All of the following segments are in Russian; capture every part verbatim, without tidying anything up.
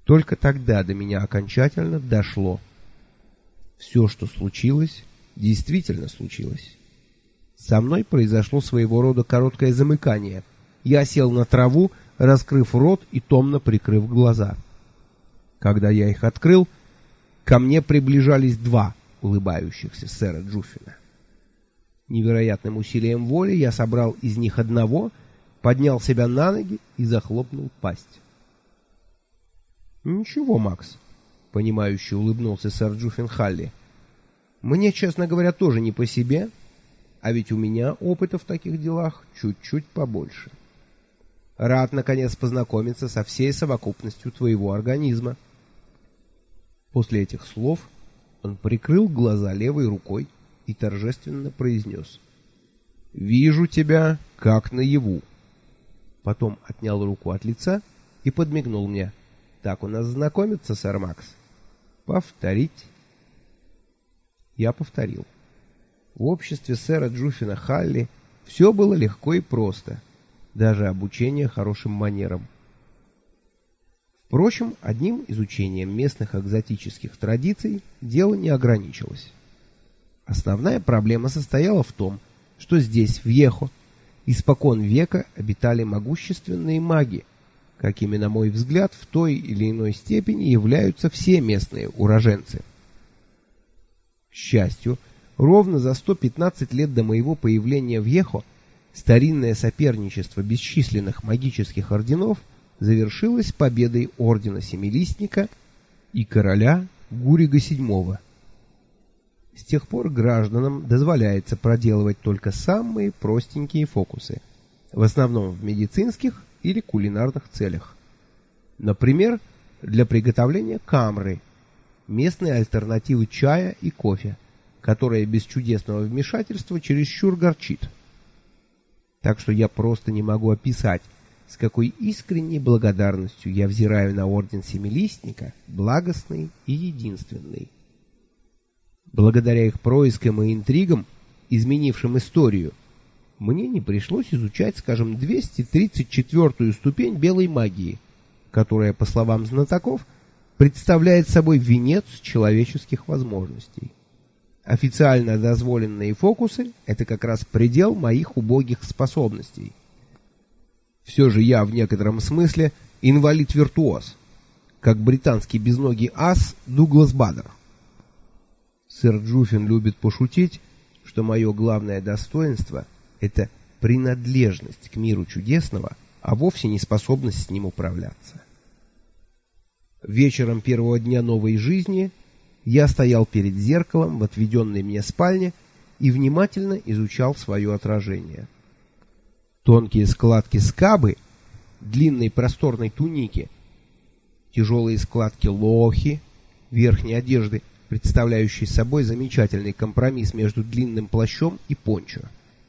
Только тогда до меня окончательно дошло. Все, что случилось, действительно случилось. Со мной произошло своего рода короткое замыкание. Я сел на траву, раскрыв рот и томно прикрыв глаза. Когда я их открыл, ко мне приближались два улыбающихся сэра Джуффина. Невероятным усилием воли я собрал из них одного, поднял себя на ноги и захлопнул пасть. «Ничего, Макс», — понимающе улыбнулся сэр Джуффин Халли. «Мне, честно говоря, тоже не по себе, а ведь у меня опыта в таких делах чуть-чуть побольше. Рад, наконец, познакомиться со всей совокупностью твоего организма». После этих слов он прикрыл глаза левой рукой и торжественно произнес: «Вижу тебя, как наяву». Потом отнял руку от лица и подмигнул мне. «Так у нас знакомиться, сэр Макс? Повторить?» Я повторил. В обществе сэра Джуффина Халли все было легко и просто, даже обучение хорошим манерам. Впрочем, одним изучением местных экзотических традиций дело не ограничилось. Основная проблема состояла в том, что здесь, в Вьехо, испокон века обитали могущественные маги, какими, на мой взгляд, в той или иной степени являются все местные уроженцы. К счастью, ровно за сто пятнадцать лет до моего появления в Вьехо старинное соперничество бесчисленных магических орденов завершилось победой ордена Семилистника и короля Гурига седьмого. С тех пор гражданам дозволяется проделывать только самые простенькие фокусы, в основном в медицинских или кулинарных целях. Например, для приготовления камры, местной альтернативы чая и кофе, которая без чудесного вмешательства чересчур горчит. Так что я просто не могу описать, с какой искренней благодарностью я взираю на орден Семилистника, благостный и единственный. Благодаря их проискам и интригам, изменившим историю, мне не пришлось изучать, скажем, двести тридцать четвёртую ступень белой магии, которая, по словам знатоков, представляет собой венец человеческих возможностей. Официально дозволенные фокусы — это как раз предел моих убогих способностей. Все же я в некотором смысле инвалид-виртуоз, как британский безногий ас Дуглас Бадер. Сэр Джуффин любит пошутить, что мое главное достоинство — это принадлежность к миру чудесного, а вовсе не способность с ним управляться. Вечером первого дня новой жизни я стоял перед зеркалом в отведенной мне спальне и внимательно изучал свое отражение. Тонкие складки скабы, длинной просторной туники, тяжелые складки лохи, верхней одежды, представляющей собой замечательный компромисс между длинным плащом и пончо.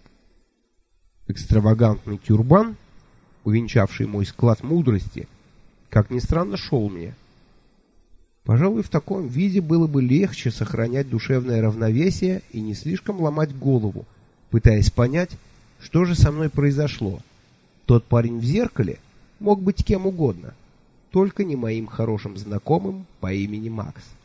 Экстравагантный тюрбан, увенчавший мой склад мудрости, как ни странно, шел мне. Пожалуй, в таком виде было бы легче сохранять душевное равновесие и не слишком ломать голову, пытаясь понять, что же со мной произошло. Тот парень в зеркале мог быть кем угодно, только не моим хорошим знакомым по имени Макс.